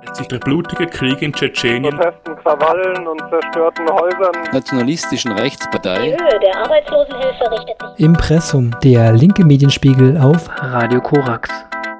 sich der blutige Krieg in Tschetschenien, Protesten, Krawallen und zerstörten Häusern, nationalistischen Rechtspartei. Die Höhe der Arbeitslosenhilfe richtet sich. Impressum, der linke Medienspiegel auf Radio Korax.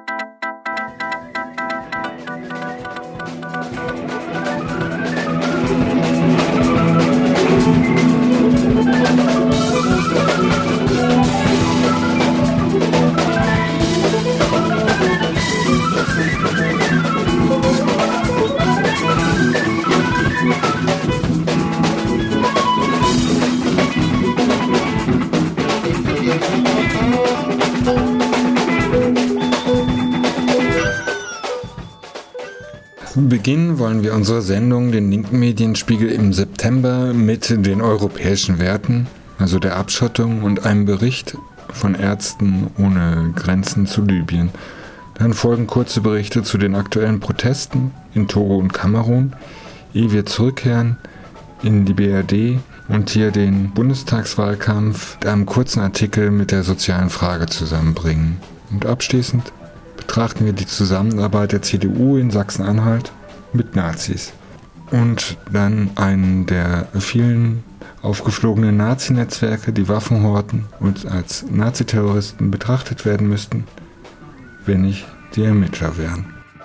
Beginnen wollen wir unsere Sendung, den linken Medienspiegel, im September mit den europäischen Werten, also der Abschottung und einem Bericht von Ärzten ohne Grenzen zu Libyen. Dann folgen kurze Berichte zu den aktuellen Protesten in Togo und Kamerun, ehe wir zurückkehren in die BRD und hier den Bundestagswahlkampf mit einem kurzen Artikel mit der sozialen Frage zusammenbringen. Und abschließend betrachten wir die Zusammenarbeit der CDU in Sachsen-Anhalt mit Nazis. Und dann einen der vielen aufgeflogenen Nazi-Netzwerke, die Waffen horten und als Naziterroristen betrachtet werden müssten, wenn nicht die Ermittler wären.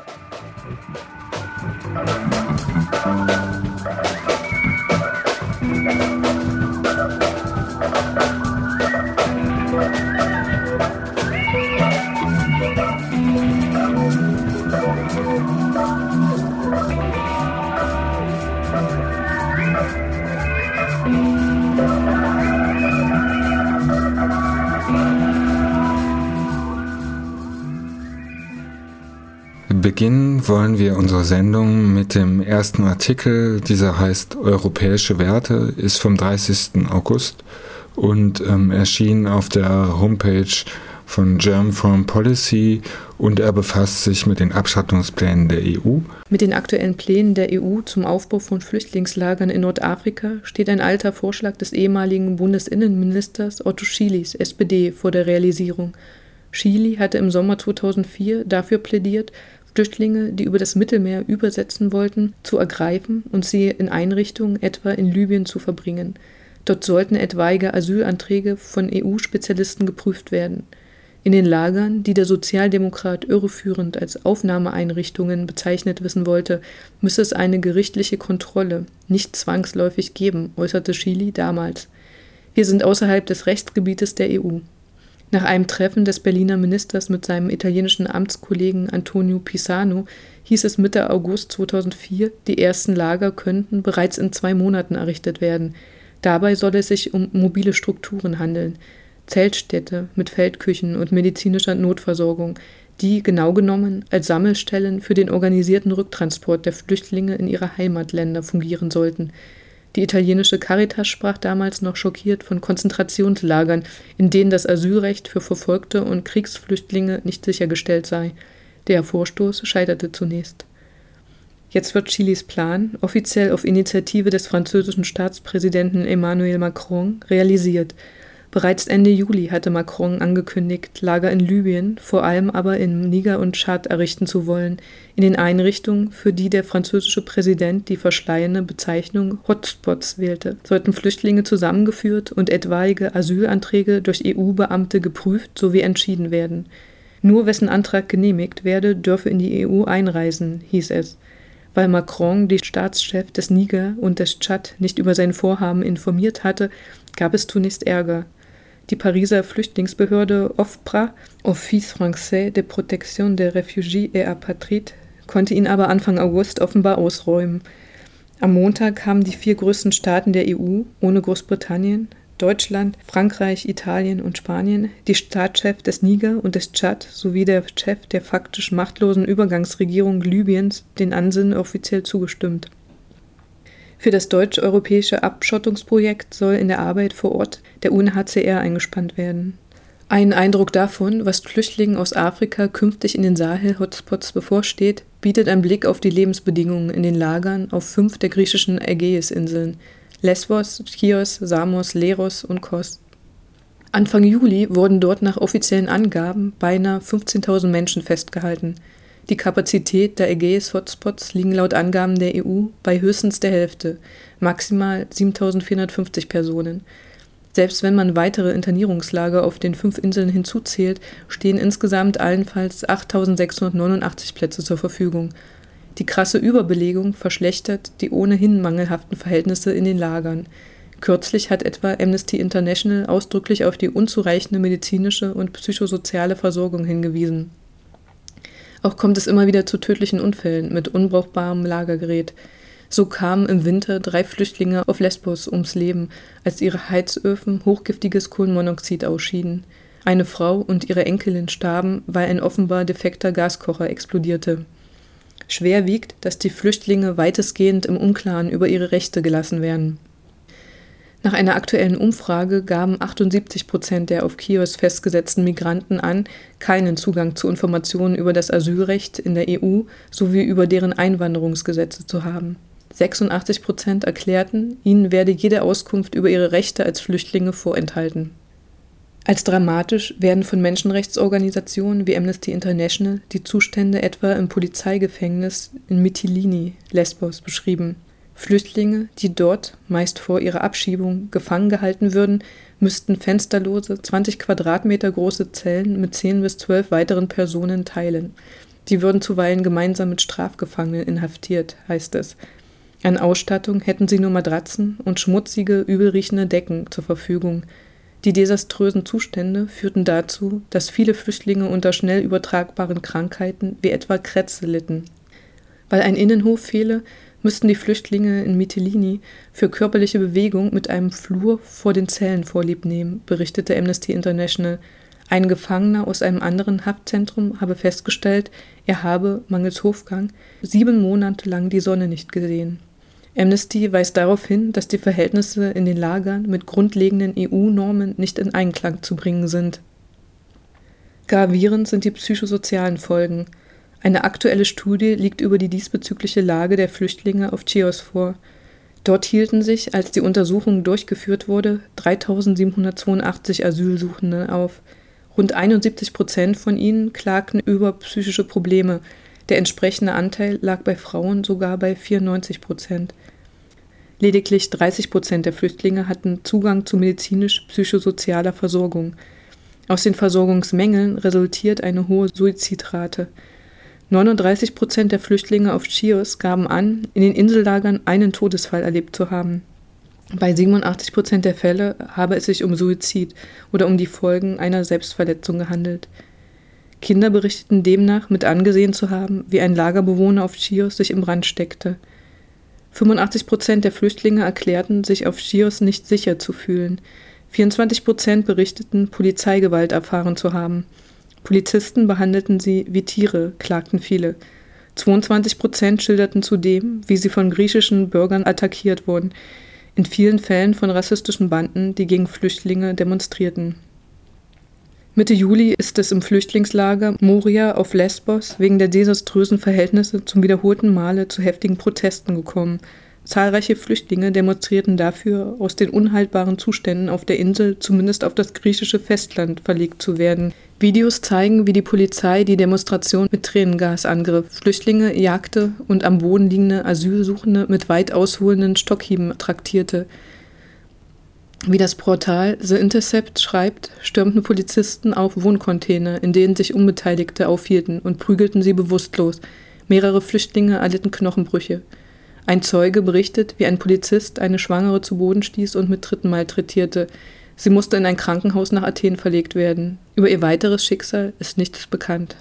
Beginnen wollen wir unsere Sendung mit dem ersten Artikel. Dieser heißt Europäische Werte, ist vom 30. August und erschien auf der Homepage von German Foreign Policy und er befasst sich mit den Abschottungsplänen der EU. Mit den aktuellen Plänen der EU zum Aufbau von Flüchtlingslagern in Nordafrika steht ein alter Vorschlag des ehemaligen Bundesinnenministers Otto Schilis, SPD, vor der Realisierung. Schily hatte im Sommer 2004 dafür plädiert, Flüchtlinge, die über das Mittelmeer übersetzen wollten, zu ergreifen und sie in Einrichtungen etwa in Libyen zu verbringen. Dort sollten etwaige Asylanträge von EU-Spezialisten geprüft werden. In den Lagern, die der Sozialdemokrat irreführend als Aufnahmeeinrichtungen bezeichnet wissen wollte, müsse es eine gerichtliche Kontrolle nicht zwangsläufig geben, äußerte Schily damals. Wir sind außerhalb des Rechtsgebietes der EU. Nach einem Treffen des Berliner Ministers mit seinem italienischen Amtskollegen Antonio Pisano hieß es Mitte August 2004, die ersten Lager könnten bereits in 2 Monaten errichtet werden. Dabei soll es sich um mobile Strukturen handeln, Zeltstädte mit Feldküchen und medizinischer Notversorgung, die genau genommen als Sammelstellen für den organisierten Rücktransport der Flüchtlinge in ihre Heimatländer fungieren sollten. Die italienische Caritas sprach damals noch schockiert von Konzentrationslagern, in denen das Asylrecht für Verfolgte und Kriegsflüchtlinge nicht sichergestellt sei. Der Vorstoß scheiterte zunächst. Jetzt wird Chilys Plan, offiziell auf Initiative des französischen Staatspräsidenten Emmanuel Macron, realisiert. Bereits Ende Juli hatte Macron angekündigt, Lager in Libyen, vor allem aber in Niger und Tschad errichten zu wollen, in den Einrichtungen, für die der französische Präsident die verschleiene Bezeichnung Hotspots wählte, sollten Flüchtlinge zusammengeführt und etwaige Asylanträge durch EU-Beamte geprüft sowie entschieden werden. Nur wessen Antrag genehmigt werde, dürfe in die EU einreisen, hieß es. Weil Macron die Staatschefs des Niger und des Tschad nicht über sein Vorhaben informiert hatte, gab es zunächst Ärger. Die Pariser Flüchtlingsbehörde OFPRA, Office Français de Protection des Réfugiés et Apatrides, konnte ihn aber Anfang August offenbar ausräumen. Am Montag haben die 4 größten Staaten der EU, ohne Großbritannien, Deutschland, Frankreich, Italien und Spanien, die Staatschefs des Niger und des Tschad sowie der Chef der faktisch machtlosen Übergangsregierung Libyens den Ansinnen offiziell zugestimmt. Für das deutsch-europäische Abschottungsprojekt soll in der Arbeit vor Ort der UNHCR eingespannt werden. Einen Eindruck davon, was Flüchtlingen aus Afrika künftig in den Sahel-Hotspots bevorsteht, bietet ein Blick auf die Lebensbedingungen in den Lagern auf 5 der griechischen Ägäisinseln: Lesbos, Chios, Samos, Leros und Kos. Anfang Juli wurden dort nach offiziellen Angaben beinahe 15.000 Menschen festgehalten. Die Kapazität der Ägäis-Hotspots liegen laut Angaben der EU bei höchstens der Hälfte, maximal 7.450 Personen. Selbst wenn man weitere Internierungslager auf den 5 Inseln hinzuzählt, stehen insgesamt allenfalls 8.689 Plätze zur Verfügung. Die krasse Überbelegung verschlechtert die ohnehin mangelhaften Verhältnisse in den Lagern. Kürzlich hat etwa Amnesty International ausdrücklich auf die unzureichende medizinische und psychosoziale Versorgung hingewiesen. Auch kommt es immer wieder zu tödlichen Unfällen mit unbrauchbarem Lagergerät. So kamen im Winter 3 Flüchtlinge auf Lesbos ums Leben, als ihre Heizöfen hochgiftiges Kohlenmonoxid ausschieden. Eine Frau und ihre Enkelin starben, weil ein offenbar defekter Gaskocher explodierte. Schwer wiegt, dass die Flüchtlinge weitestgehend im Unklaren über ihre Rechte gelassen werden. Nach einer aktuellen Umfrage gaben 78% der auf Chios festgesetzten Migranten an, keinen Zugang zu Informationen über das Asylrecht in der EU sowie über deren Einwanderungsgesetze zu haben. 86% erklärten, ihnen werde jede Auskunft über ihre Rechte als Flüchtlinge vorenthalten. Als dramatisch werden von Menschenrechtsorganisationen wie Amnesty International die Zustände etwa im Polizeigefängnis in Mytilini, Lesbos, beschrieben. Flüchtlinge, die dort, meist vor ihrer Abschiebung, gefangen gehalten würden, müssten fensterlose, 20 Quadratmeter große Zellen mit 10 bis 12 weiteren Personen teilen. Die würden zuweilen gemeinsam mit Strafgefangenen inhaftiert, heißt es. An Ausstattung hätten sie nur Matratzen und schmutzige, übelriechende Decken zur Verfügung. Die desaströsen Zustände führten dazu, dass viele Flüchtlinge unter schnell übertragbaren Krankheiten wie etwa Krätze litten. Weil ein Innenhof fehle, müssten die Flüchtlinge in Mytilini für körperliche Bewegung mit einem Flur vor den Zellen Vorlieb nehmen, berichtete Amnesty International. Ein Gefangener aus einem anderen Haftzentrum habe festgestellt, er habe, mangels Hofgang, 7 Monate lang die Sonne nicht gesehen. Amnesty weist darauf hin, dass die Verhältnisse in den Lagern mit grundlegenden EU-Normen nicht in Einklang zu bringen sind. Gravierend sind die psychosozialen Folgen. Eine aktuelle Studie liegt über die diesbezügliche Lage der Flüchtlinge auf Chios vor. Dort hielten sich, als die Untersuchung durchgeführt wurde, 3.782 Asylsuchende auf. Rund 71% von ihnen klagten über psychische Probleme. Der entsprechende Anteil lag bei Frauen sogar bei 94%. Lediglich 30% der Flüchtlinge hatten Zugang zu medizinisch-psychosozialer Versorgung. Aus den Versorgungsmängeln resultiert eine hohe Suizidrate. 39% der Flüchtlinge auf Chios gaben an, in den Insellagern einen Todesfall erlebt zu haben. Bei 87% der Fälle habe es sich um Suizid oder um die Folgen einer Selbstverletzung gehandelt. Kinder berichteten demnach, mit angesehen zu haben, wie ein Lagerbewohner auf Chios sich im Brand steckte. 85% der Flüchtlinge erklärten, sich auf Chios nicht sicher zu fühlen. 24% berichteten, Polizeigewalt erfahren zu haben. Polizisten behandelten sie wie Tiere, klagten viele. 22% schilderten zudem, wie sie von griechischen Bürgern attackiert wurden, in vielen Fällen von rassistischen Banden, die gegen Flüchtlinge demonstrierten. Mitte Juli ist es im Flüchtlingslager Moria auf Lesbos wegen der desaströsen Verhältnisse zum wiederholten Male zu heftigen Protesten gekommen. Zahlreiche Flüchtlinge demonstrierten dafür, aus den unhaltbaren Zuständen auf der Insel zumindest auf das griechische Festland verlegt zu werden. Videos zeigen, wie die Polizei die Demonstration mit Tränengas angriff, Flüchtlinge jagte und am Boden liegende Asylsuchende mit weit ausholenden Stockhieben traktierte. Wie das Portal The Intercept schreibt, stürmten Polizisten auf Wohncontainer, in denen sich Unbeteiligte aufhielten, und prügelten sie bewusstlos. Mehrere Flüchtlinge erlitten Knochenbrüche. Ein Zeuge berichtet, wie ein Polizist eine Schwangere zu Boden stieß und mit Tritten malträtierte. Sie musste in ein Krankenhaus nach Athen verlegt werden. Über ihr weiteres Schicksal ist nichts bekannt.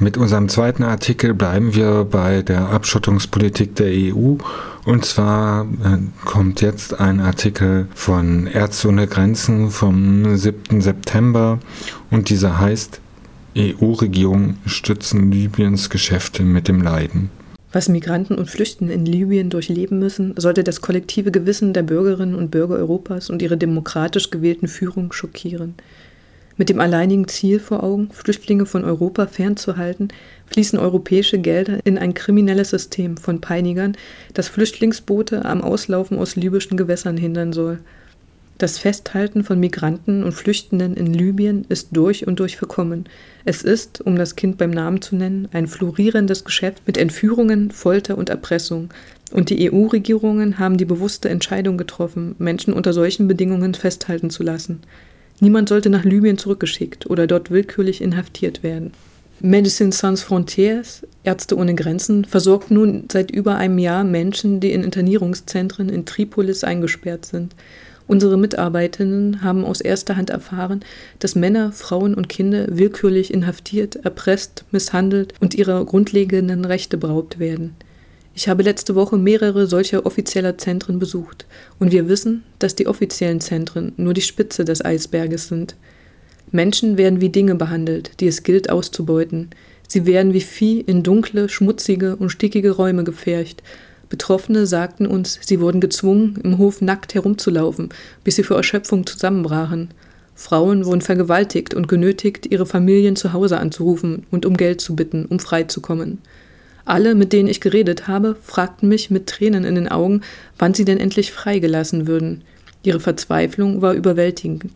Mit unserem zweiten Artikel bleiben wir bei der Abschottungspolitik der EU. Und zwar kommt jetzt ein Artikel von Ärzte ohne Grenzen vom 7. September und dieser heißt: EU-Regierungen stützen Libyens Geschäfte mit dem Leiden. Was Migranten und Flüchtende in Libyen durchleben müssen, sollte das kollektive Gewissen der Bürgerinnen und Bürger Europas und ihre demokratisch gewählten Führung schockieren. Mit dem alleinigen Ziel vor Augen, Flüchtlinge von Europa fernzuhalten, fließen europäische Gelder in ein kriminelles System von Peinigern, das Flüchtlingsboote am Auslaufen aus libyschen Gewässern hindern soll. Das Festhalten von Migranten und Flüchtenden in Libyen ist durch und durch verkommen. Es ist, um das Kind beim Namen zu nennen, ein florierendes Geschäft mit Entführungen, Folter und Erpressung. Und die EU-Regierungen haben die bewusste Entscheidung getroffen, Menschen unter solchen Bedingungen festhalten zu lassen. Niemand sollte nach Libyen zurückgeschickt oder dort willkürlich inhaftiert werden. Médecins Sans Frontières, Ärzte ohne Grenzen, versorgt nun seit über einem Jahr Menschen, die in Internierungszentren in Tripolis eingesperrt sind. Unsere Mitarbeiterinnen haben aus erster Hand erfahren, dass Männer, Frauen und Kinder willkürlich inhaftiert, erpresst, misshandelt und ihrer grundlegenden Rechte beraubt werden. Ich habe letzte Woche mehrere solcher offizieller Zentren besucht und wir wissen, dass die offiziellen Zentren nur die Spitze des Eisberges sind. Menschen werden wie Dinge behandelt, die es gilt auszubeuten. Sie werden wie Vieh in dunkle, schmutzige und stickige Räume gepfercht. Betroffene sagten uns, sie wurden gezwungen, im Hof nackt herumzulaufen, bis sie vor Erschöpfung zusammenbrachen. Frauen wurden vergewaltigt und genötigt, ihre Familien zu Hause anzurufen und um Geld zu bitten, um freizukommen. Alle, mit denen ich geredet habe, fragten mich mit Tränen in den Augen, wann sie denn endlich freigelassen würden. Ihre Verzweiflung war überwältigend.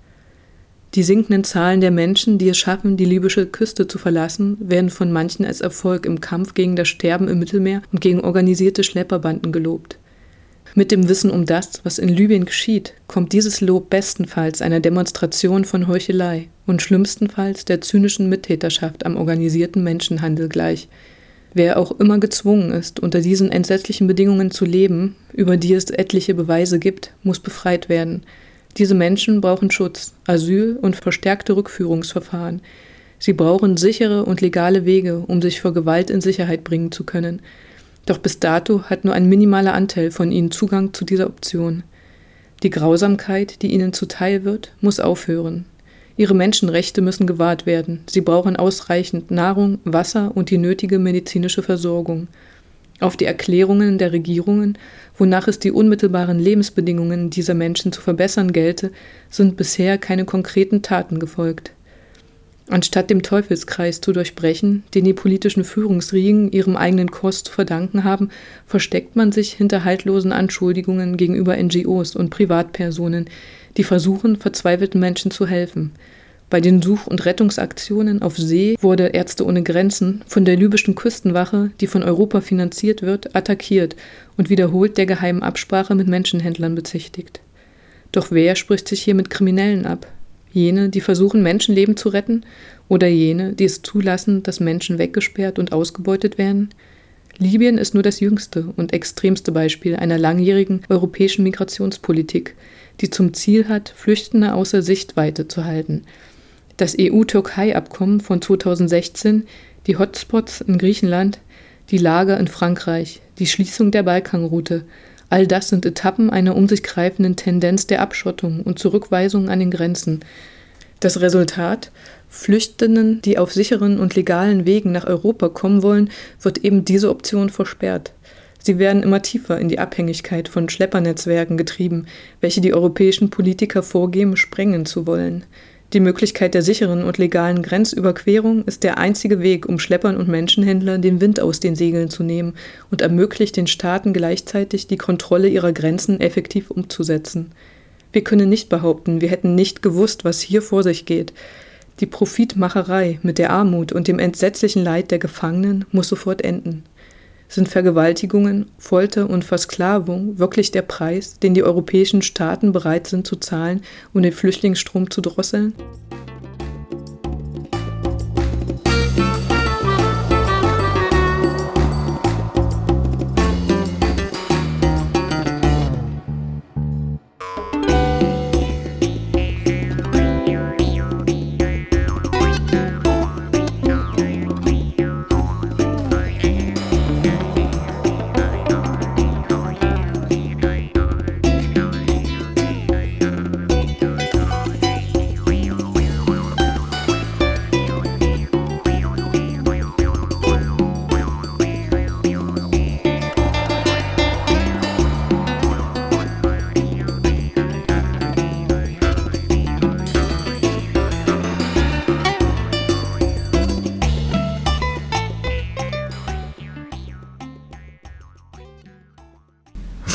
Die sinkenden Zahlen der Menschen, die es schaffen, die libysche Küste zu verlassen, werden von manchen als Erfolg im Kampf gegen das Sterben im Mittelmeer und gegen organisierte Schlepperbanden gelobt. Mit dem Wissen um das, was in Libyen geschieht, kommt dieses Lob bestenfalls einer Demonstration von Heuchelei und schlimmstenfalls der zynischen Mittäterschaft am organisierten Menschenhandel gleich. Wer auch immer gezwungen ist, unter diesen entsetzlichen Bedingungen zu leben, über die es etliche Beweise gibt, muss befreit werden. Diese Menschen brauchen Schutz, Asyl und verstärkte Rückführungsverfahren. Sie brauchen sichere und legale Wege, um sich vor Gewalt in Sicherheit bringen zu können. Doch bis dato hat nur ein minimaler Anteil von ihnen Zugang zu dieser Option. Die Grausamkeit, die ihnen zuteil wird, muss aufhören. Ihre Menschenrechte müssen gewahrt werden. Sie brauchen ausreichend Nahrung, Wasser und die nötige medizinische Versorgung. Auf die Erklärungen der Regierungen, wonach es die unmittelbaren Lebensbedingungen dieser Menschen zu verbessern gelte, sind bisher keine konkreten Taten gefolgt. Anstatt dem Teufelskreis zu durchbrechen, den die politischen Führungsriegen ihrem eigenen Kurs zu verdanken haben, versteckt man sich hinter haltlosen Anschuldigungen gegenüber NGOs und Privatpersonen, die versuchen, verzweifelten Menschen zu helfen. Bei den Such- und Rettungsaktionen auf See wurde Ärzte ohne Grenzen von der libyschen Küstenwache, die von Europa finanziert wird, attackiert und wiederholt der geheimen Absprache mit Menschenhändlern bezichtigt. Doch wer spricht sich hier mit Kriminellen ab? Jene, die versuchen, Menschenleben zu retten, oder jene, die es zulassen, dass Menschen weggesperrt und ausgebeutet werden? Libyen ist nur das jüngste und extremste Beispiel einer langjährigen europäischen Migrationspolitik, die zum Ziel hat, Flüchtende außer Sichtweite zu halten. Das EU-Türkei-Abkommen von 2016, die Hotspots in Griechenland, die Lager in Frankreich, die Schließung der Balkanroute, all das sind Etappen einer um sich greifenden Tendenz der Abschottung und Zurückweisung an den Grenzen. Das Resultat? Flüchtenden, die auf sicheren und legalen Wegen nach Europa kommen wollen, wird eben diese Option versperrt. Sie werden immer tiefer in die Abhängigkeit von Schleppernetzwerken getrieben, welche die europäischen Politiker vorgeben, sprengen zu wollen. Die Möglichkeit der sicheren und legalen Grenzüberquerung ist der einzige Weg, um Schleppern und Menschenhändlern den Wind aus den Segeln zu nehmen und ermöglicht den Staaten gleichzeitig, die Kontrolle ihrer Grenzen effektiv umzusetzen. Wir können nicht behaupten, wir hätten nicht gewusst, was hier vor sich geht. Die Profitmacherei mit der Armut und dem entsetzlichen Leid der Gefangenen muss sofort enden. Sind Vergewaltigungen, Folter und Versklavung wirklich der Preis, den die europäischen Staaten bereit sind zu zahlen, um den Flüchtlingsstrom zu drosseln?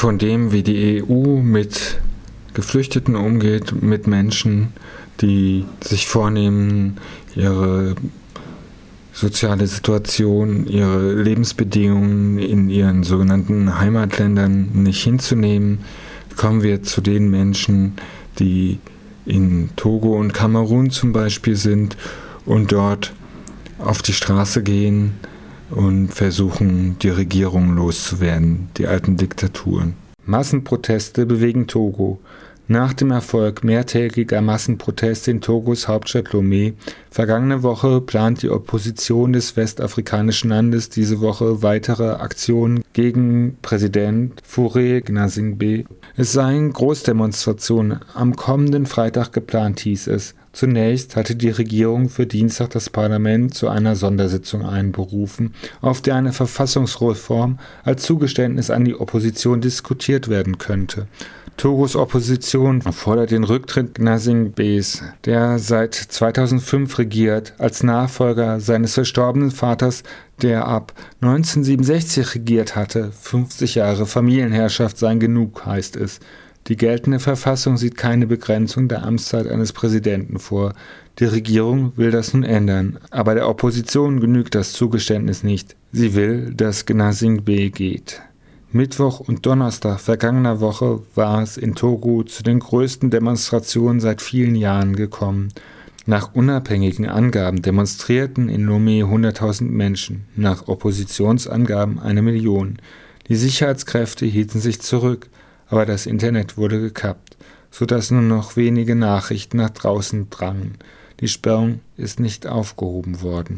von dem, wie die EU mit Geflüchteten umgeht, mit Menschen, die sich vornehmen, ihre soziale Situation, ihre Lebensbedingungen in ihren sogenannten Heimatländern nicht hinzunehmen, kommen wir zu den Menschen, die in Togo und Kamerun zum Beispiel sind und dort auf die Straße gehen und versuchen, die Regierung loszuwerden, die alten Diktaturen. Massenproteste bewegen Togo. Nach dem Erfolg mehrtägiger Massenproteste in Togos Hauptstadt Lomé vergangene Woche plant die Opposition des westafrikanischen Landes diese Woche weitere Aktionen gegen Präsident Faure Gnassingbé. Es seien Großdemonstrationen am kommenden Freitag geplant, hieß es. Zunächst hatte die Regierung für Dienstag das Parlament zu einer Sondersitzung einberufen, auf der eine Verfassungsreform als Zugeständnis an die Opposition diskutiert werden könnte. Togos Opposition fordert den Rücktritt Gnassingbe's, der seit 2005 regiert, als Nachfolger seines verstorbenen Vaters, der ab 1967 regiert hatte. 50 Jahre Familienherrschaft seien genug, heißt es. Die geltende Verfassung sieht keine Begrenzung der Amtszeit eines Präsidenten vor. Die Regierung will das nun ändern, aber der Opposition genügt das Zugeständnis nicht. Sie will, dass Gnassingbe geht. Mittwoch und Donnerstag vergangener Woche war es in Togo zu den größten Demonstrationen seit vielen Jahren gekommen. Nach unabhängigen Angaben demonstrierten in Lomé 100.000 Menschen, nach Oppositionsangaben 1 Million. Die Sicherheitskräfte hielten sich zurück, aber das Internet wurde gekappt, sodass nur noch wenige Nachrichten nach draußen drangen. Die Sperrung ist nicht aufgehoben worden.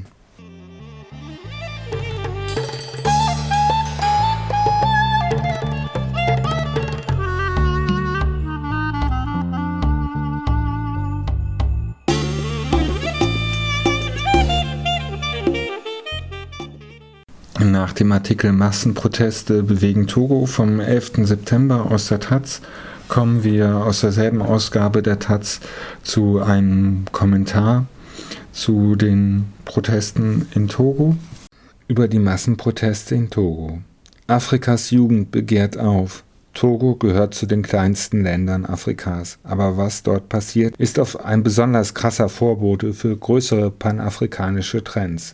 Nach dem Artikel Massenproteste bewegen Togo vom 11. September aus der Taz kommen wir aus derselben Ausgabe der Taz zu einem Kommentar zu den Protesten in Togo über die Massenproteste in Togo. Afrikas Jugend begehrt auf. Togo gehört zu den kleinsten Ländern Afrikas, aber was dort passiert, ist auf ein besonders krasser Vorbote für größere panafrikanische Trends.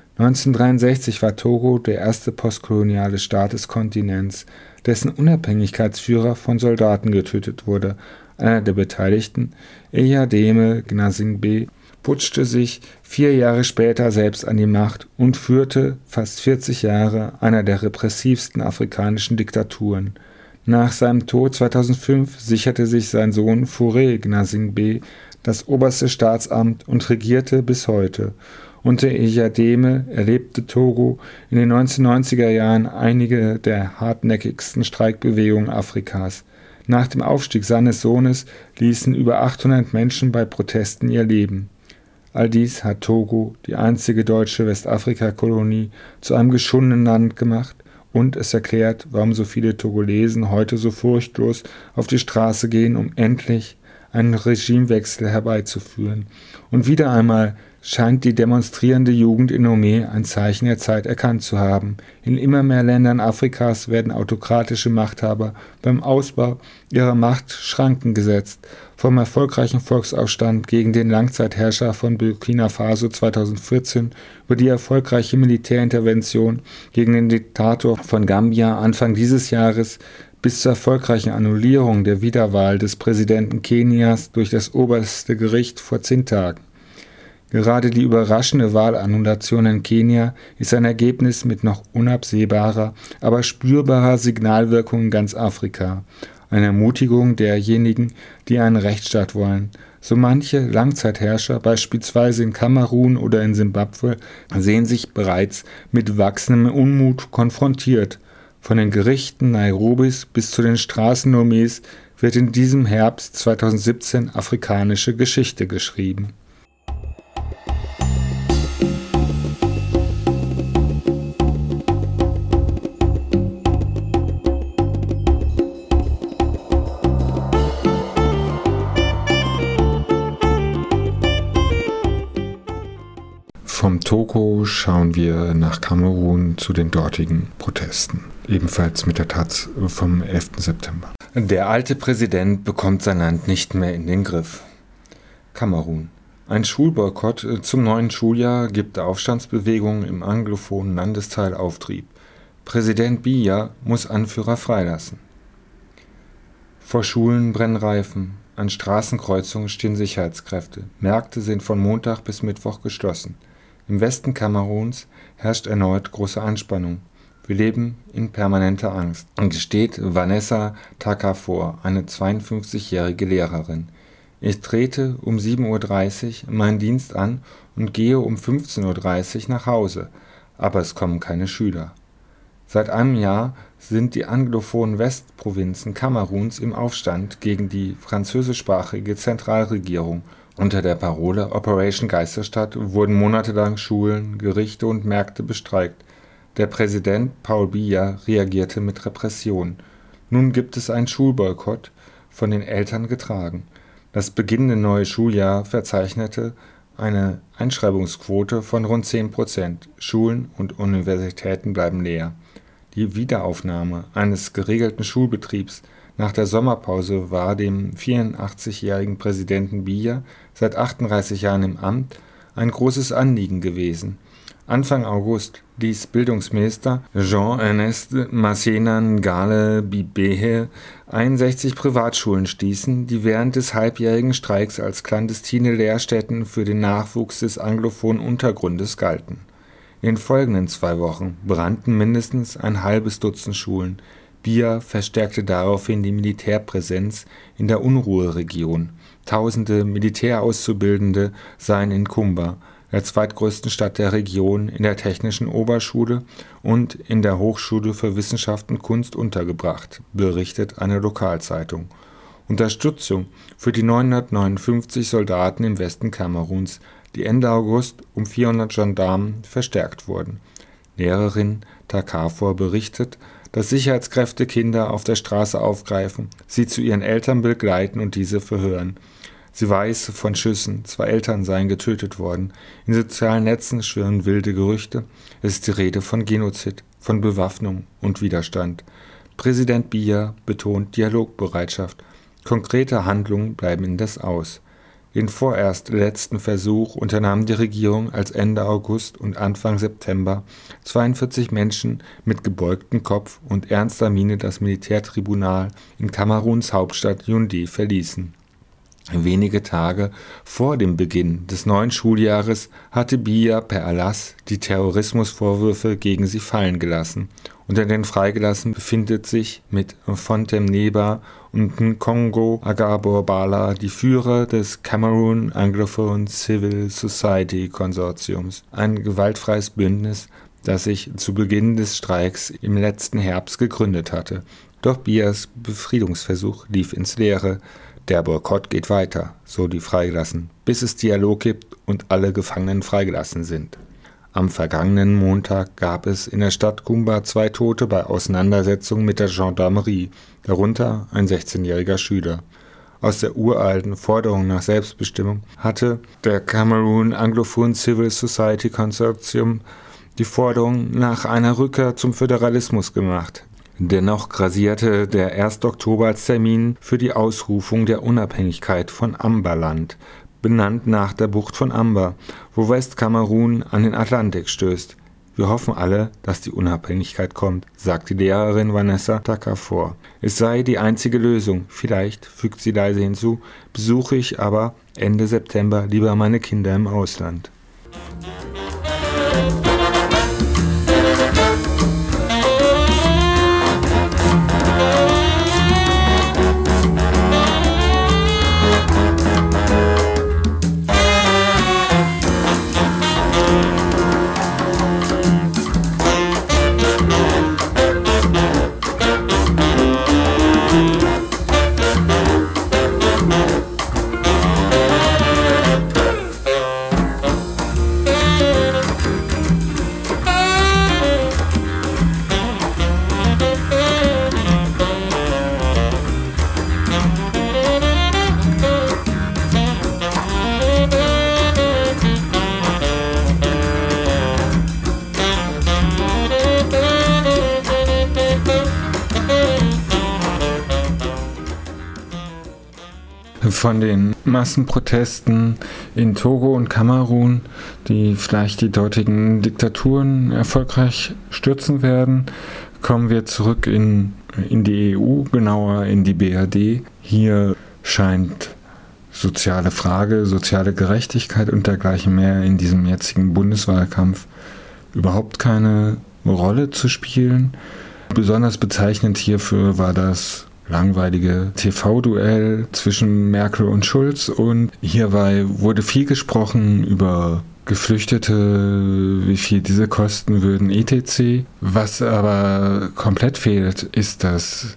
1963 war Togo der erste postkoloniale Staat des Kontinents, dessen Unabhängigkeitsführer von Soldaten getötet wurde. Einer der Beteiligten, Eyadémé Gnassingbé, putschte sich 4 Jahre später selbst an die Macht und führte fast 40 Jahre einer der repressivsten afrikanischen Diktaturen. Nach seinem Tod 2005 sicherte sich sein Sohn Faure Gnassingbé das oberste Staatsamt und regierte bis heute. Unter Eyadémé erlebte Togo in den 1990er Jahren einige der hartnäckigsten Streikbewegungen Afrikas. Nach dem Aufstieg seines Sohnes ließen über 800 Menschen bei Protesten ihr Leben. All dies hat Togo, die einzige deutsche Westafrika-Kolonie, zu einem geschundenen Land gemacht und es erklärt, warum so viele Togolesen heute so furchtlos auf die Straße gehen, um endlich einen Regimewechsel herbeizuführen. Und wieder einmal scheint die demonstrierende Jugend in Lomé ein Zeichen der Zeit erkannt zu haben. In immer mehr Ländern Afrikas werden autokratische Machthaber beim Ausbau ihrer Macht Schranken gesetzt. Vom erfolgreichen Volksaufstand gegen den Langzeitherrscher von Burkina Faso 2014 über die erfolgreiche Militärintervention gegen den Diktator von Gambia Anfang dieses Jahres bis zur erfolgreichen Annullierung der Wiederwahl des Präsidenten Kenias durch das oberste Gericht vor 10 Tagen. Gerade die überraschende Wahlannulation in Kenia ist ein Ergebnis mit noch unabsehbarer, aber spürbarer Signalwirkung in ganz Afrika. Eine Ermutigung derjenigen, die einen Rechtsstaat wollen. So manche Langzeitherrscher, beispielsweise in Kamerun oder in Simbabwe, sehen sich bereits mit wachsendem Unmut konfrontiert. Von den Gerichten Nairobis bis zu den Straßen Lomés wird in diesem Herbst 2017 afrikanische Geschichte geschrieben. Vom Togo schauen wir nach Kamerun zu den dortigen Protesten. Ebenfalls mit der Taz vom 11. September. Der alte Präsident bekommt sein Land nicht mehr in den Griff. Kamerun. Ein Schulboykott zum neuen Schuljahr gibt der Aufstandsbewegung im anglophonen Landesteil Auftrieb. Präsident Biya muss Anführer freilassen. Vor Schulen brennen Reifen, an Straßenkreuzungen stehen Sicherheitskräfte. Märkte sind von Montag bis Mittwoch geschlossen. Im Westen Kameruns herrscht erneut große Anspannung. Wir leben in permanenter Angst, gesteht Vanessa Takafor, eine 52-jährige Lehrerin. Ich trete um 7:30 Uhr meinen Dienst an und gehe um 15:30 Uhr nach Hause, aber es kommen keine Schüler. Seit einem Jahr sind die anglophonen Westprovinzen Kameruns im Aufstand gegen die französischsprachige Zentralregierung. Unter der Parole Operation Geisterstadt wurden monatelang Schulen, Gerichte und Märkte bestreikt. Der Präsident Paul Biya reagierte mit Repression. Nun gibt es einen Schulboykott, von den Eltern getragen. Das beginnende neue Schuljahr verzeichnete eine Einschreibungsquote von rund 10%. Schulen und Universitäten bleiben leer. Die Wiederaufnahme eines geregelten Schulbetriebs nach der Sommerpause war dem 84-jährigen Präsidenten Biya, seit 38 Jahren im Amt, ein großes Anliegen gewesen. Anfang August ließ Bildungsminister Jean-Ernest Masséna Ngale Bibehe 61 Privatschulen schließen, die während des halbjährigen Streiks als clandestine Lehrstätten für den Nachwuchs des anglophonen Untergrundes galten. In den folgenden 2 Wochen brannten mindestens ein halbes Dutzend Schulen. Biya verstärkte daraufhin die Militärpräsenz in der Unruheregion. Tausende Militärauszubildende seien in Kumba, der zweitgrößten Stadt der Region, in der Technischen Oberschule und in der Hochschule für Wissenschaft und Kunst untergebracht, berichtet eine Lokalzeitung. Unterstützung für die 959 Soldaten im Westen Kameruns, die Ende August um 400 Gendarmen verstärkt wurden. Lehrerin Takafor berichtet, dass Sicherheitskräfte Kinder auf der Straße aufgreifen, sie zu ihren Eltern begleiten und diese verhören. Sie weiß von Schüssen, 2 Eltern seien getötet worden. In sozialen Netzen schwirren wilde Gerüchte. Es ist die Rede von Genozid, von Bewaffnung und Widerstand. Präsident Biya betont Dialogbereitschaft. Konkrete Handlungen bleiben indes aus. Den vorerst letzten Versuch unternahm die Regierung, als Ende August und Anfang September 42 Menschen mit gebeugtem Kopf und ernster Miene das Militärtribunal in Kameruns Hauptstadt Yaoundé verließen. Wenige Tage vor dem Beginn des neuen Schuljahres hatte Biya per Erlass die Terrorismusvorwürfe gegen sie fallen gelassen. Unter den Freigelassenen befindet sich mit Fontaibe und Nkongo Agabor-Bala die Führer des Cameroon Anglophone Civil Society Konsortiums, ein gewaltfreies Bündnis, das sich zu Beginn des Streiks im letzten Herbst gegründet hatte. Doch Biyas Befriedungsversuch lief ins Leere. Der Boykott geht weiter, so die Freigelassenen, bis es Dialog gibt und alle Gefangenen freigelassen sind. Am vergangenen Montag gab es in der Stadt Kumba 2 Tote bei Auseinandersetzungen mit der Gendarmerie, darunter ein 16-jähriger Schüler. Aus der uralten Forderung nach Selbstbestimmung hatte der Cameroon Anglophone Civil Society Consortium die Forderung nach einer Rückkehr zum Föderalismus gemacht. Dennoch grassierte der 1. Oktober als Termin für die Ausrufung der Unabhängigkeit von Amberland, benannt nach der Bucht von Amber, wo Westkamerun an den Atlantik stößt. Wir hoffen alle, dass die Unabhängigkeit kommt, sagt die Lehrerin Vanessa Takafor. Es sei die einzige Lösung. Vielleicht, fügt sie leise hinzu, besuche ich aber Ende September lieber meine Kinder im Ausland. von den Massenprotesten in Togo und Kamerun, die vielleicht die dortigen Diktaturen erfolgreich stürzen werden, kommen wir zurück in die EU, genauer in die BRD. Hier scheint soziale Frage, soziale Gerechtigkeit und dergleichen mehr in diesem jetzigen Bundeswahlkampf überhaupt keine Rolle zu spielen. Besonders bezeichnend hierfür war das langweilige TV-Duell zwischen Merkel und Schulz, und hierbei wurde viel gesprochen über Geflüchtete, wie viel diese kosten würden, etc. Was aber komplett fehlt, ist, dass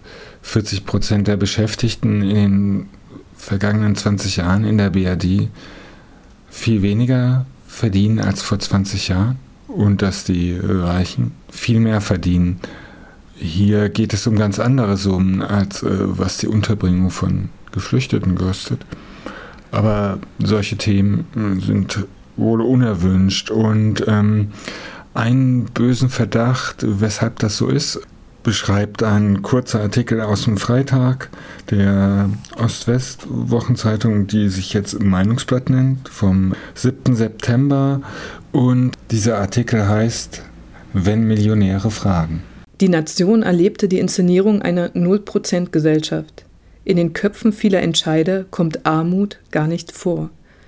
40% der Beschäftigten in den vergangenen 20 Jahren in der BRD viel weniger verdienen als vor 20 Jahren und dass die Reichen viel mehr verdienen. Hier geht es um ganz andere Summen, als was die Unterbringung von Geflüchteten kostet. Aber solche Themen sind wohl unerwünscht. Und einen bösen Verdacht, weshalb das so ist, beschreibt ein kurzer Artikel aus dem Freitag der Ost-West-Wochenzeitung, die sich jetzt Meinungsblatt nennt, vom 7. September. Und dieser Artikel heißt »Wenn Millionäre fragen«. Die Nation erlebte die Inszenierung einer 0%-Gesellschaft. In den Köpfen vieler Entscheider kommt Armut gar nicht vor.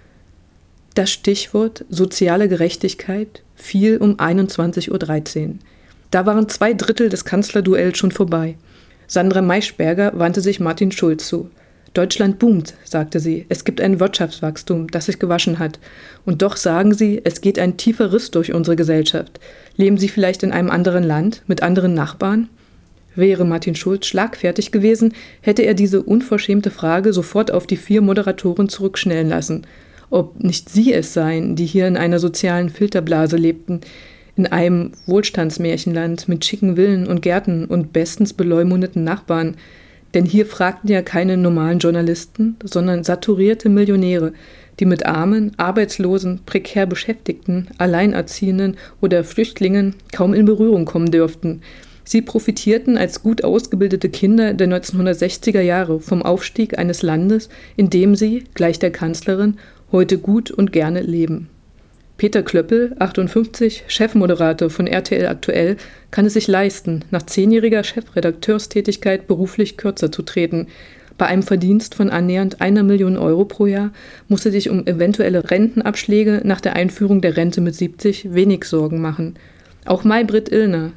Das Stichwort soziale Gerechtigkeit fiel um 21:13 Uhr. Da waren 2/3 des Kanzlerduells schon vorbei. Sandra Maischberger wandte sich Martin Schulz zu. Deutschland boomt, sagte sie. Es gibt ein Wirtschaftswachstum, das sich gewaschen hat. Und doch sagen sie, es geht ein tiefer Riss durch unsere Gesellschaft. Leben Sie vielleicht in einem anderen Land, mit anderen Nachbarn? Wäre Martin Schulz schlagfertig gewesen, hätte er diese unverschämte Frage sofort auf die 4 Moderatoren zurückschnellen lassen. Ob nicht sie es seien, die hier in einer sozialen Filterblase lebten, in einem Wohlstandsmärchenland mit schicken Villen und Gärten und bestens beleumundeten Nachbarn. Denn hier fragten ja keine normalen Journalisten, sondern saturierte Millionäre, die mit Armen, Arbeitslosen, prekär Beschäftigten, Alleinerziehenden oder Flüchtlingen kaum in Berührung kommen dürften. Sie profitierten als gut ausgebildete Kinder der 1960er Jahre vom Aufstieg eines Landes, in dem sie, gleich der Kanzlerin, heute gut und gerne leben. Peter Klöppel, 58, Chefmoderator von RTL Aktuell, kann es sich leisten, nach 10-jähriger Chefredakteurstätigkeit beruflich kürzer zu treten. Bei einem Verdienst von annähernd 1 Million Euro pro Jahr muss er sich um eventuelle Rentenabschläge nach der Einführung der Rente mit 70 wenig Sorgen machen. Auch Maybrit Illner,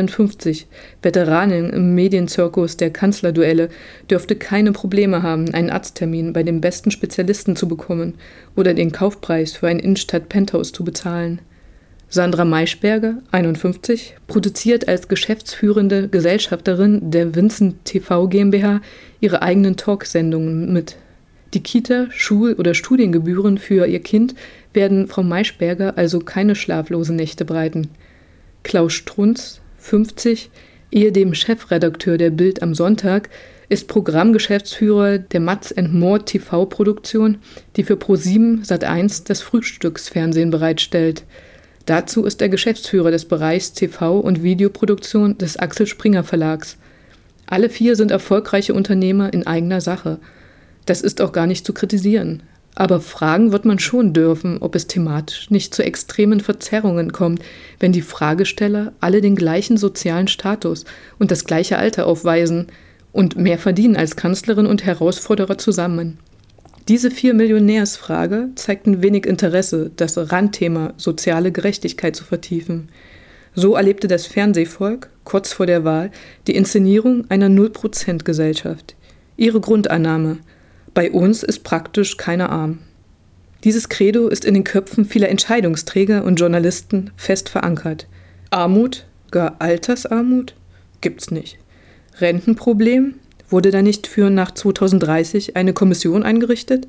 52, Veteranin im Medienzirkus der Kanzlerduelle, dürfte keine Probleme haben, einen Arzttermin bei dem besten Spezialisten zu bekommen oder den Kaufpreis für ein Innenstadt-Penthouse zu bezahlen. Sandra Maischberger, 51, produziert als geschäftsführende Gesellschafterin der Vincent TV GmbH ihre eigenen Talksendungen mit. Die Kita-, Schul- oder Studiengebühren für ihr Kind werden Frau Maischberger also keine schlaflosen Nächte bereiten. Klaus Strunz, 50, ehedem Chefredakteur der Bild am Sonntag, ist Programmgeschäftsführer der Matz & More TV-Produktion, die für ProSieben Sat.1 das Frühstücksfernsehen bereitstellt. Dazu ist er Geschäftsführer des Bereichs TV- und Videoproduktion des Axel Springer Verlags. Alle 4 sind erfolgreiche Unternehmer in eigener Sache. Das ist auch gar nicht zu kritisieren. Aber fragen wird man schon dürfen, ob es thematisch nicht zu extremen Verzerrungen kommt, wenn die Fragesteller alle den gleichen sozialen Status und das gleiche Alter aufweisen und mehr verdienen als Kanzlerin und Herausforderer zusammen. Diese 4-Millionärsfrage zeigt ein wenig Interesse, das Randthema soziale Gerechtigkeit zu vertiefen. So erlebte das Fernsehvolk kurz vor der Wahl die Inszenierung einer 0%-Gesellschaft. Ihre Grundannahme: Bei uns ist praktisch keiner arm. Dieses Credo ist in den Köpfen vieler Entscheidungsträger und Journalisten fest verankert. Armut, gar Altersarmut, gibt's nicht. Rentenproblem? Wurde da nicht für nach 2030 eine Kommission eingerichtet?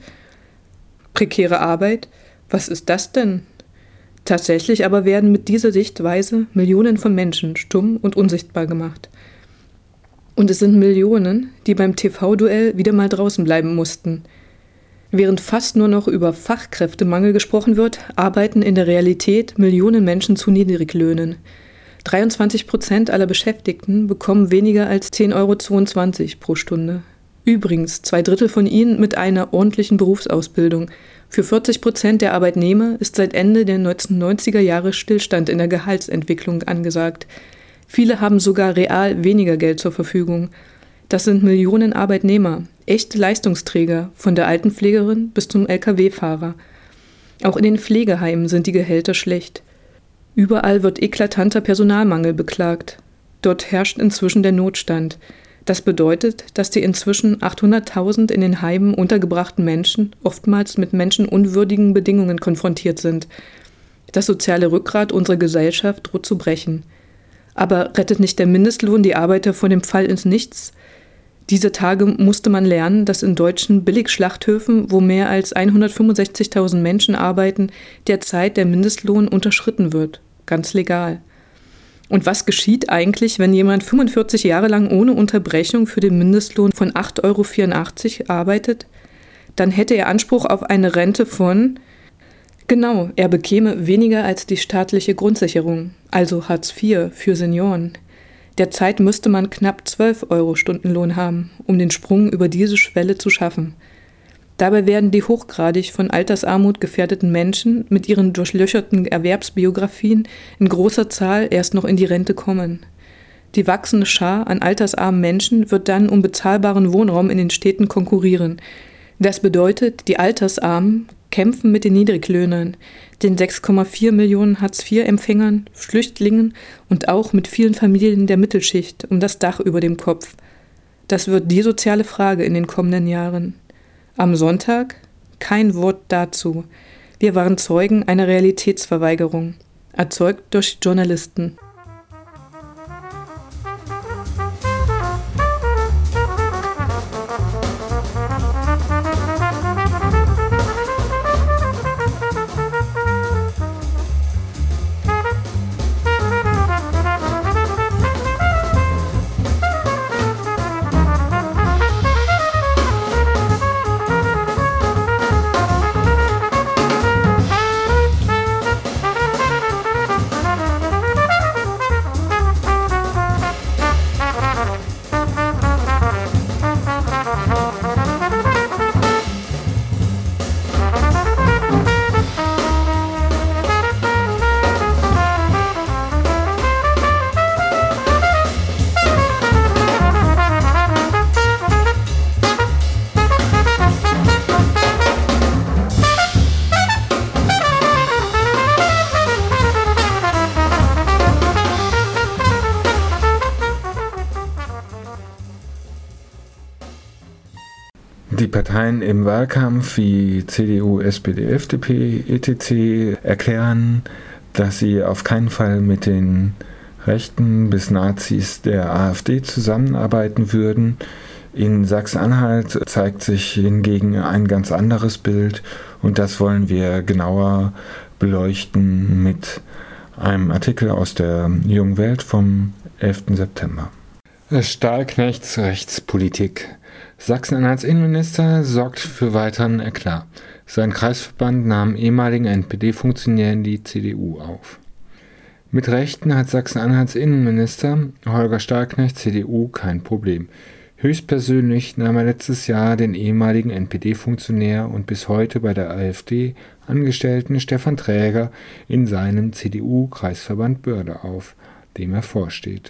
Prekäre Arbeit? Was ist das denn? Tatsächlich aber werden mit dieser Sichtweise Millionen von Menschen stumm und unsichtbar gemacht. Und es sind Millionen, die beim TV-Duell wieder mal draußen bleiben mussten. Während fast nur noch über Fachkräftemangel gesprochen wird, arbeiten in der Realität Millionen Menschen zu Niedriglöhnen. 23% aller Beschäftigten bekommen weniger als 10,22 € pro Stunde. Übrigens 2/3 von ihnen mit einer ordentlichen Berufsausbildung. Für 40% der Arbeitnehmer ist seit Ende der 1990er Jahre Stillstand in der Gehaltsentwicklung angesagt. Viele haben sogar real weniger Geld zur Verfügung. Das sind Millionen Arbeitnehmer, echte Leistungsträger, von der Altenpflegerin bis zum Lkw-Fahrer. Auch in den Pflegeheimen sind die Gehälter schlecht. Überall wird eklatanter Personalmangel beklagt. Dort herrscht inzwischen der Notstand. Das bedeutet, dass die inzwischen 800.000 in den Heimen untergebrachten Menschen oftmals mit menschenunwürdigen Bedingungen konfrontiert sind. Das soziale Rückgrat unserer Gesellschaft droht zu brechen. Aber rettet nicht der Mindestlohn die Arbeiter vor dem Fall ins Nichts? Diese Tage musste man lernen, dass in deutschen Billigschlachthöfen, wo mehr als 165.000 Menschen arbeiten, derzeit der Mindestlohn unterschritten wird. Ganz legal. Und was geschieht eigentlich, wenn jemand 45 Jahre lang ohne Unterbrechung für den Mindestlohn von 8,84 € arbeitet? Dann hätte er Anspruch auf eine Rente von... Genau, er bekäme weniger als die staatliche Grundsicherung, also Hartz IV für Senioren. Derzeit müsste man knapp 12 € Stundenlohn haben, um den Sprung über diese Schwelle zu schaffen. Dabei werden die hochgradig von Altersarmut gefährdeten Menschen mit ihren durchlöcherten Erwerbsbiografien in großer Zahl erst noch in die Rente kommen. Die wachsende Schar an altersarmen Menschen wird dann um bezahlbaren Wohnraum in den Städten konkurrieren. Das bedeutet, die Altersarmen kämpfen mit den Niedriglöhnern, den 6,4 Millionen Hartz-IV-Empfängern, Flüchtlingen und auch mit vielen Familien der Mittelschicht um das Dach über dem Kopf. Das wird die soziale Frage in den kommenden Jahren. Am Sonntag kein Wort dazu. Wir waren Zeugen einer Realitätsverweigerung, erzeugt durch Journalisten. Die Parteien im Wahlkampf wie CDU, SPD, FDP, etc. erklären, dass sie auf keinen Fall mit den Rechten bis Nazis der AfD zusammenarbeiten würden. In Sachsen-Anhalt zeigt sich hingegen ein ganz anderes Bild und das wollen wir genauer beleuchten mit einem Artikel aus der Jungen Welt vom 11. September. Stahlknechts Rechtspolitik. Sachsen-Anhalts Innenminister sorgt für weiteren Eklat. Sein Kreisverband nahm ehemaligen NPD-Funktionären die CDU auf. Mit Rechten hat Sachsen-Anhalts Innenminister Holger Stahlknecht, CDU, kein Problem. Höchstpersönlich nahm er letztes Jahr den ehemaligen NPD-Funktionär und bis heute bei der AfD Angestellten Stefan Träger in seinem CDU-Kreisverband Börde auf, dem er vorsteht.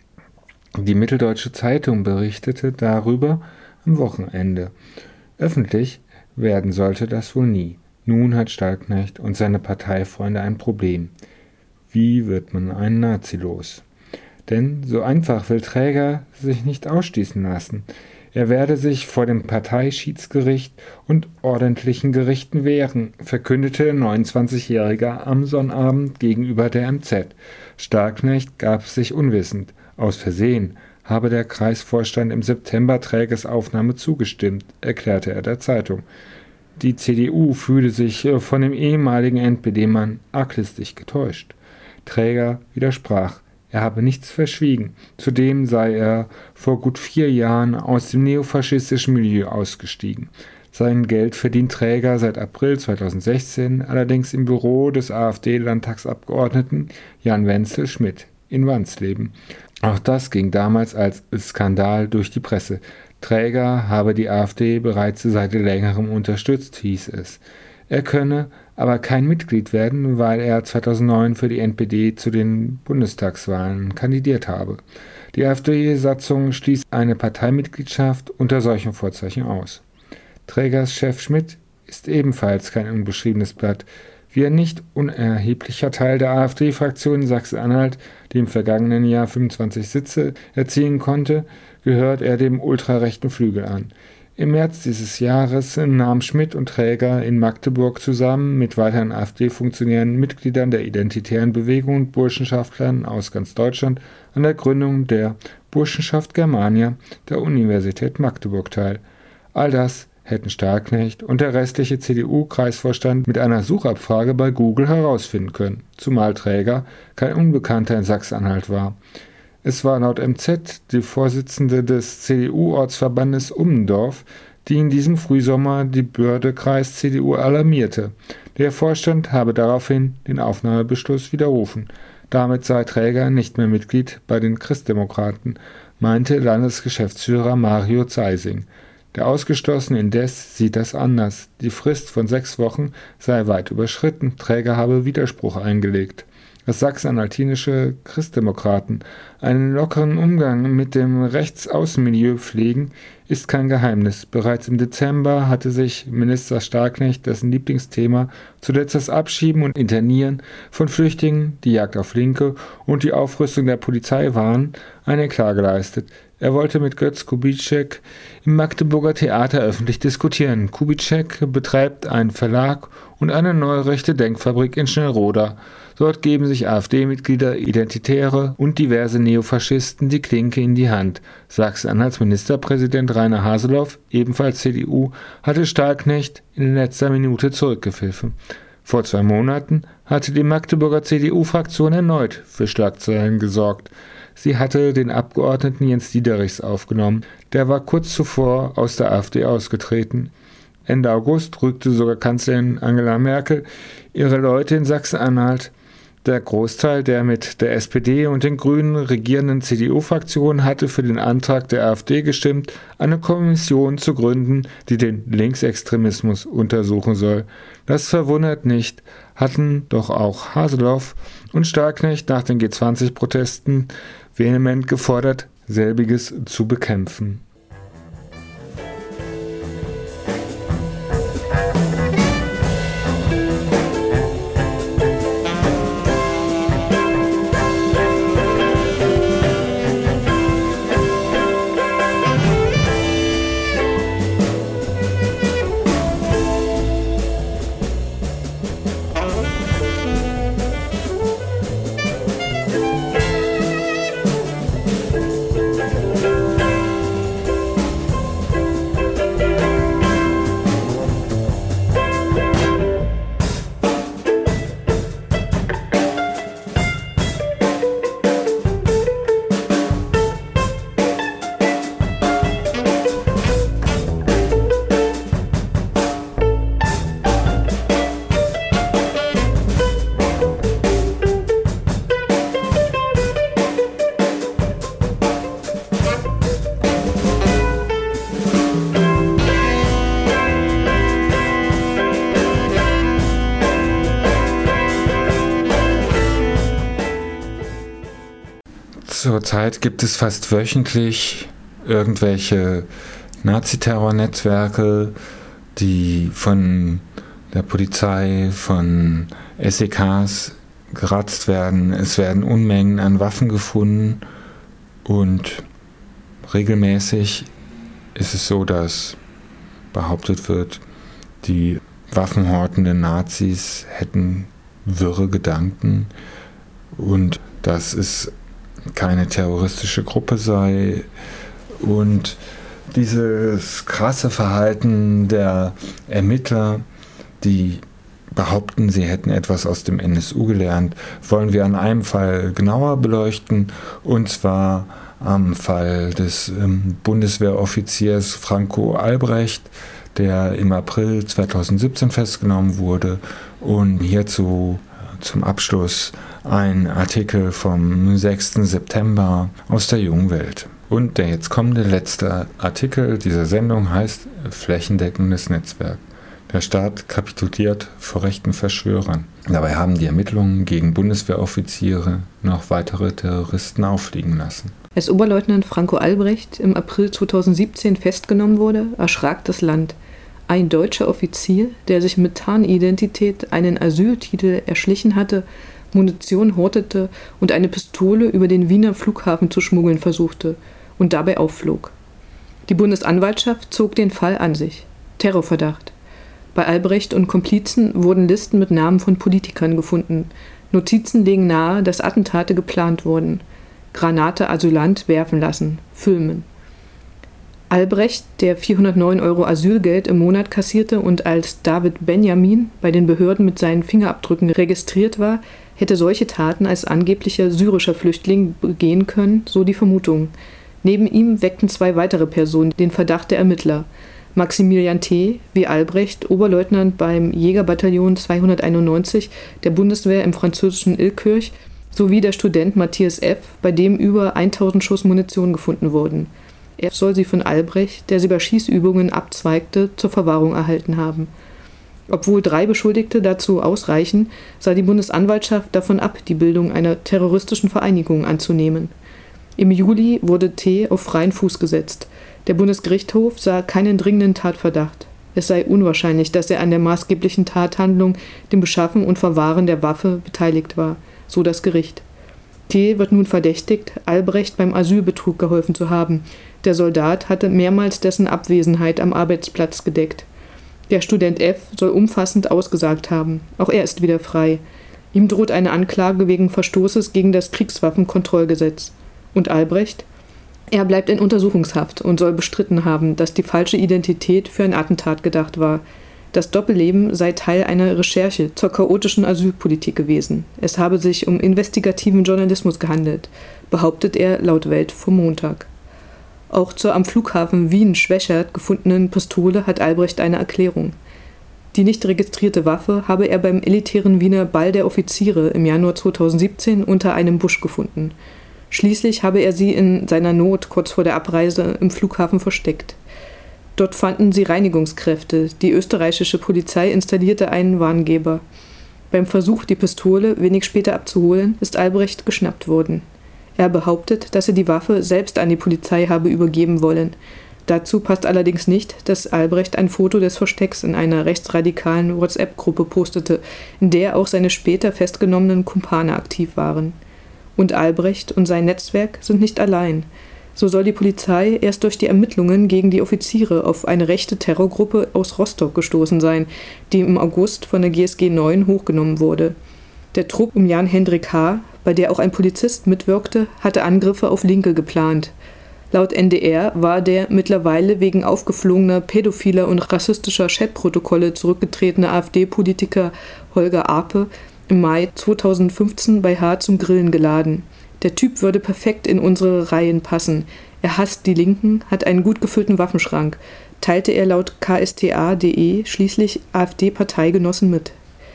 Die Mitteldeutsche Zeitung berichtete darüber am Wochenende. Öffentlich werden sollte das wohl nie. Nun hat Stahlknecht und seine Parteifreunde ein Problem. Wie wird man einen Nazi los? Denn so einfach will Träger sich nicht ausschließen lassen. Er werde sich vor dem Parteischiedsgericht und ordentlichen Gerichten wehren, verkündete der 29-Jährige am Sonnabend gegenüber der MZ. Stahlknecht gab sich unwissend. Aus Versehen habe der Kreisvorstand im September Trägers Aufnahme zugestimmt, erklärte er der Zeitung. Die CDU fühle sich von dem ehemaligen NPD-Mann arglistig getäuscht. Träger widersprach, er habe nichts verschwiegen. Zudem sei er vor gut 4 Jahren aus dem neofaschistischen Milieu ausgestiegen. Sein Geld verdient Träger seit April 2016 allerdings im Büro des AfD-Landtagsabgeordneten Jan Wenzel-Schmidt in Wansleben. Auch das ging damals als Skandal durch die Presse. Träger habe die AfD bereits seit längerem unterstützt, hieß es. Er könne aber kein Mitglied werden, weil er 2009 für die NPD zu den Bundestagswahlen kandidiert habe. Die AfD-Satzung schließt eine Parteimitgliedschaft unter solchen Vorzeichen aus. Trägers Chef Schmidt ist ebenfalls kein unbeschriebenes Blatt. Wie ein nicht unerheblicher Teil der AfD-Fraktion in Sachsen-Anhalt, die im vergangenen Jahr 25 Sitze erzielen konnte, gehört er dem ultrarechten Flügel an. Im März dieses Jahres nahm Schmidt und Träger in Magdeburg zusammen mit weiteren AfD-Funktionären, Mitgliedern der Identitären Bewegung und Burschenschaftlern aus ganz Deutschland an der Gründung der Burschenschaft Germania der Universität Magdeburg teil. All das hätten Starknecht und der restliche CDU-Kreisvorstand mit einer Suchabfrage bei Google herausfinden können, zumal Träger kein Unbekannter in Sachsen-Anhalt war. Es war laut MZ die Vorsitzende des CDU-Ortsverbandes Ummendorf, die in diesem Frühsommer die Börde-Kreis-CDU alarmierte. Der Vorstand habe daraufhin den Aufnahmebeschluss widerrufen. Damit sei Träger nicht mehr Mitglied bei den Christdemokraten, meinte Landesgeschäftsführer Mario Zeising. Der Ausgeschlossene indes sieht das anders. Die Frist von 6 Wochen sei weit überschritten, Träger habe Widerspruch eingelegt. Dass sachsen-anhaltinische Christdemokraten einen lockeren Umgang mit dem Rechtsaußenmilieu pflegen, ist kein Geheimnis. Bereits im Dezember hatte sich Minister Starknecht, dessen Lieblingsthema zuletzt das Abschieben und Internieren von Flüchtlingen, die Jagd auf Linke und die Aufrüstung der Polizei waren, eine Klage geleistet. Er wollte mit Götz Kubitschek im Magdeburger Theater öffentlich diskutieren. Kubitschek betreibt einen Verlag und eine neurechte Denkfabrik in Schnellroda. Dort geben sich AfD-Mitglieder, Identitäre und diverse Neofaschisten die Klinke in die Hand. Sachsen-Anhalts Ministerpräsident Rainer Haseloff, ebenfalls CDU, hatte Starknecht in letzter Minute zurückgepfiffen. Vor 2 Monaten hatte die Magdeburger CDU-Fraktion erneut für Schlagzeilen gesorgt. Sie hatte den Abgeordneten Jens Diederichs aufgenommen. Der war kurz zuvor aus der AfD ausgetreten. Ende August rückte sogar Kanzlerin Angela Merkel ihre Leute in Sachsen-Anhalt. Der Großteil der mit der SPD und den Grünen regierenden CDU-Fraktion hatte für den Antrag der AfD gestimmt, eine Kommission zu gründen, die den Linksextremismus untersuchen soll. Das verwundert nicht, hatten doch auch Haseloff und Starknecht nach den G20-Protesten vehement gefordert, selbiges zu bekämpfen. Zurzeit gibt es fast wöchentlich irgendwelche Naziterror-Netzwerke, die von der Polizei, von SEKs geratzt werden. Es werden Unmengen an Waffen gefunden und regelmäßig ist es so, dass behauptet wird, die waffenhortenden Nazis hätten wirre Gedanken und dass es keine terroristische Gruppe sei. Und dieses krasse Verhalten der Ermittler, die behaupten, sie hätten etwas aus dem NSU gelernt, wollen wir an einem Fall genauer beleuchten, und zwar am Fall des Bundeswehroffiziers Franco Albrecht, der im April 2017 festgenommen wurde, und hierzu zum Abschluss ein Artikel vom 6. September aus der Jungen Welt. Und der jetzt kommende letzte Artikel dieser Sendung heißt Flächendeckendes Netzwerk. Der Staat kapituliert vor rechten Verschwörern. Dabei haben die Ermittlungen gegen Bundeswehroffiziere noch weitere Terroristen auffliegen lassen. Als Oberleutnant Franco Albrecht im April 2017 festgenommen wurde, erschrak das Land. Ein deutscher Offizier, der sich mit Tarnidentität einen Asyltitel erschlichen hatte, Munition hortete und eine Pistole über den Wiener Flughafen zu schmuggeln versuchte und dabei aufflog. Die Bundesanwaltschaft zog den Fall an sich. Terrorverdacht. Bei Albrecht und Komplizen wurden Listen mit Namen von Politikern gefunden. Notizen legen nahe, dass Attentate geplant wurden. Granate Asylant werfen lassen. Filmen. Albrecht, der 409 € Asylgeld im Monat kassierte und als David Benjamin bei den Behörden mit seinen Fingerabdrücken registriert war, hätte solche Taten als angeblicher syrischer Flüchtling begehen können, so die Vermutung. Neben ihm weckten 2 weitere Personen den Verdacht der Ermittler. Maximilian T., wie Albrecht, Oberleutnant beim Jägerbataillon 291 der Bundeswehr im französischen Illkirch, sowie der Student Matthias F., bei dem über 1000 Schuss Munition gefunden wurden. Er soll sie von Albrecht, der sie bei Schießübungen abzweigte, zur Verwahrung erhalten haben. Obwohl 3 Beschuldigte dazu ausreichen, sah die Bundesanwaltschaft davon ab, die Bildung einer terroristischen Vereinigung anzunehmen. Im Juli wurde T. auf freien Fuß gesetzt. Der Bundesgerichtshof sah keinen dringenden Tatverdacht. Es sei unwahrscheinlich, dass er an der maßgeblichen Tathandlung, dem Beschaffen und Verwahren der Waffe, beteiligt war, so das Gericht. T. wird nun verdächtigt, Albrecht beim Asylbetrug geholfen zu haben. Der Soldat hatte mehrmals dessen Abwesenheit am Arbeitsplatz gedeckt. Der Student F. soll umfassend ausgesagt haben. Auch er ist wieder frei. Ihm droht eine Anklage wegen Verstoßes gegen das Kriegswaffenkontrollgesetz. Und Albrecht? Er bleibt in Untersuchungshaft und soll bestritten haben, dass die falsche Identität für ein Attentat gedacht war. Das Doppelleben sei Teil einer Recherche zur chaotischen Asylpolitik gewesen. Es habe sich um investigativen Journalismus gehandelt, behauptet er laut Welt vom Montag. Auch zur am Flughafen Wien-Schwechat gefundenen Pistole hat Albrecht eine Erklärung. Die nicht registrierte Waffe habe er beim elitären Wiener Ball der Offiziere im Januar 2017 unter einem Busch gefunden. Schließlich habe er sie in seiner Not kurz vor der Abreise im Flughafen versteckt. Dort fanden sie Reinigungskräfte. Die österreichische Polizei installierte einen Warngeber. Beim Versuch, die Pistole wenig später abzuholen, ist Albrecht geschnappt worden. Er behauptet, dass er die Waffe selbst an die Polizei habe übergeben wollen. Dazu passt allerdings nicht, dass Albrecht ein Foto des Verstecks in einer rechtsradikalen WhatsApp-Gruppe postete, in der auch seine später festgenommenen Kumpane aktiv waren. Und Albrecht und sein Netzwerk sind nicht allein. So soll die Polizei erst durch die Ermittlungen gegen die Offiziere auf eine rechte Terrorgruppe aus Rostock gestoßen sein, die im August von der GSG 9 hochgenommen wurde. Der Trupp um Jan-Hendrik H., bei der auch ein Polizist mitwirkte, hatte Angriffe auf Linke geplant. Laut NDR war der mittlerweile wegen aufgeflogener pädophiler und rassistischer Chatprotokolle zurückgetretene AfD-Politiker Holger Arpe im Mai 2015 bei H. zum Grillen geladen. Der Typ würde perfekt in unsere Reihen passen. Er hasst die Linken, hat einen gut gefüllten Waffenschrank, teilte er laut ksta.de schließlich AfD-Parteigenossen mit.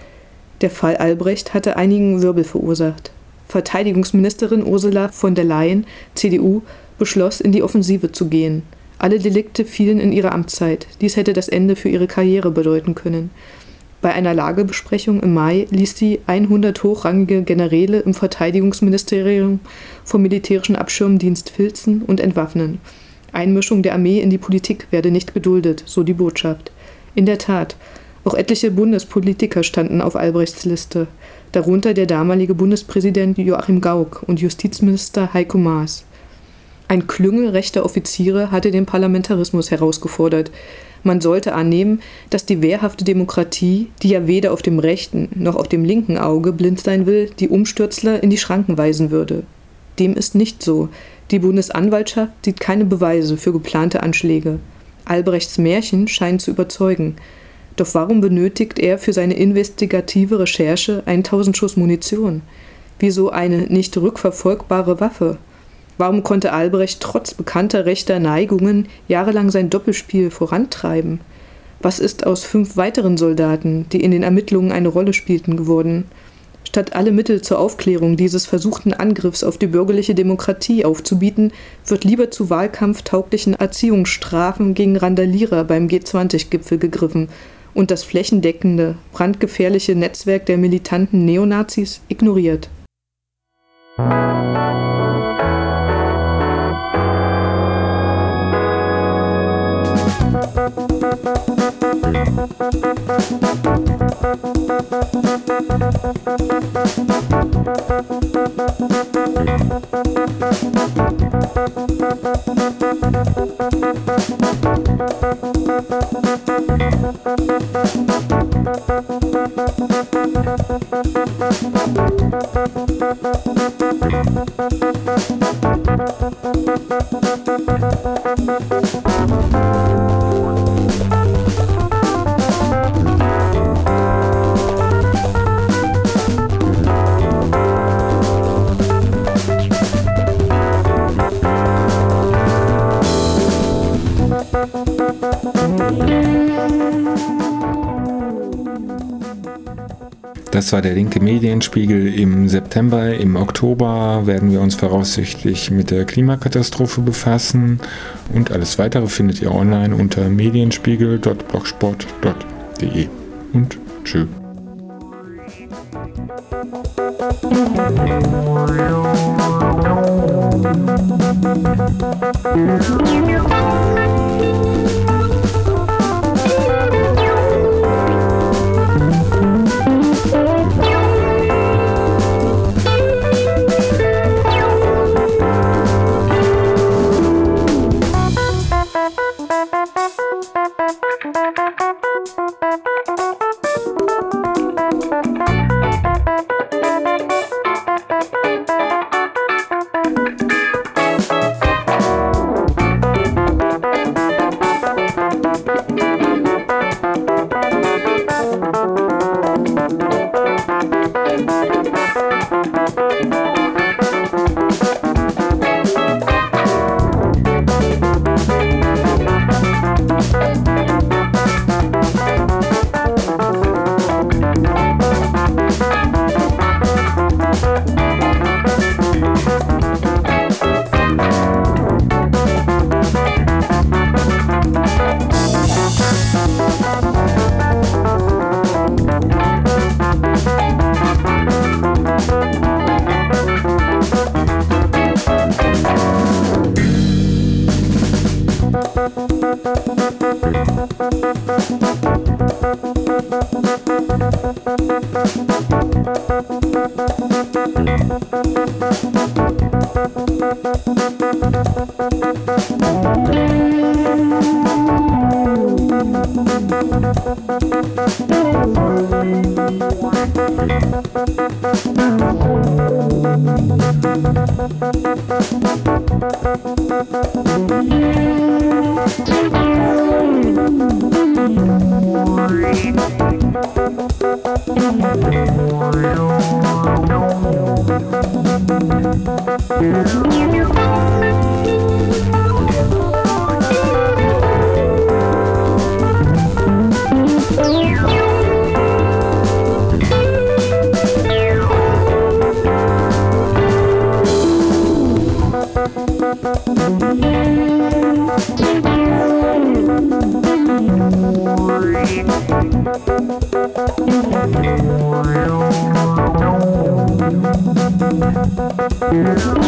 Der Fall Albrecht hatte einigen Wirbel verursacht. Verteidigungsministerin Ursula von der Leyen, CDU, beschloss, in die Offensive zu gehen. Alle Delikte fielen in ihre Amtszeit. Dies hätte das Ende für ihre Karriere bedeuten können. Bei einer Lagebesprechung im Mai ließ sie 100 hochrangige Generäle im Verteidigungsministerium vom militärischen Abschirmdienst filzen und entwaffnen. Einmischung der Armee in die Politik werde nicht geduldet, so die Botschaft. In der Tat, auch etliche Bundespolitiker standen auf Albrechts Liste, darunter der damalige Bundespräsident Joachim Gauck und Justizminister Heiko Maas. Ein Klüngel rechter Offiziere hatte den Parlamentarismus herausgefordert. Man sollte annehmen, dass die wehrhafte Demokratie, die ja weder auf dem rechten noch auf dem linken Auge blind sein will, die Umstürzler in die Schranken weisen würde. Dem ist nicht so. Die Bundesanwaltschaft sieht keine Beweise für geplante Anschläge. Albrechts Märchen scheinen zu überzeugen. Doch warum benötigt er für seine investigative Recherche 1000 Schuss Munition? Wieso eine nicht rückverfolgbare Waffe? Warum konnte Albrecht trotz bekannter rechter Neigungen jahrelang sein Doppelspiel vorantreiben? Was ist aus 5 weiteren Soldaten, die in den Ermittlungen eine Rolle spielten, geworden? Statt alle Mittel zur Aufklärung dieses versuchten Angriffs auf die bürgerliche Demokratie aufzubieten, wird lieber zu wahlkampftauglichen Erziehungsstrafen gegen Randalierer beim G20-Gipfel gegriffen und das flächendeckende, brandgefährliche Netzwerk der militanten Neonazis ignoriert. Das war der linke Medienspiegel im September. Im Oktober werden wir uns voraussichtlich mit der Klimakatastrophe befassen und alles weitere findet ihr online unter medienspiegel.blogspot.de. Und tschö. Yeah.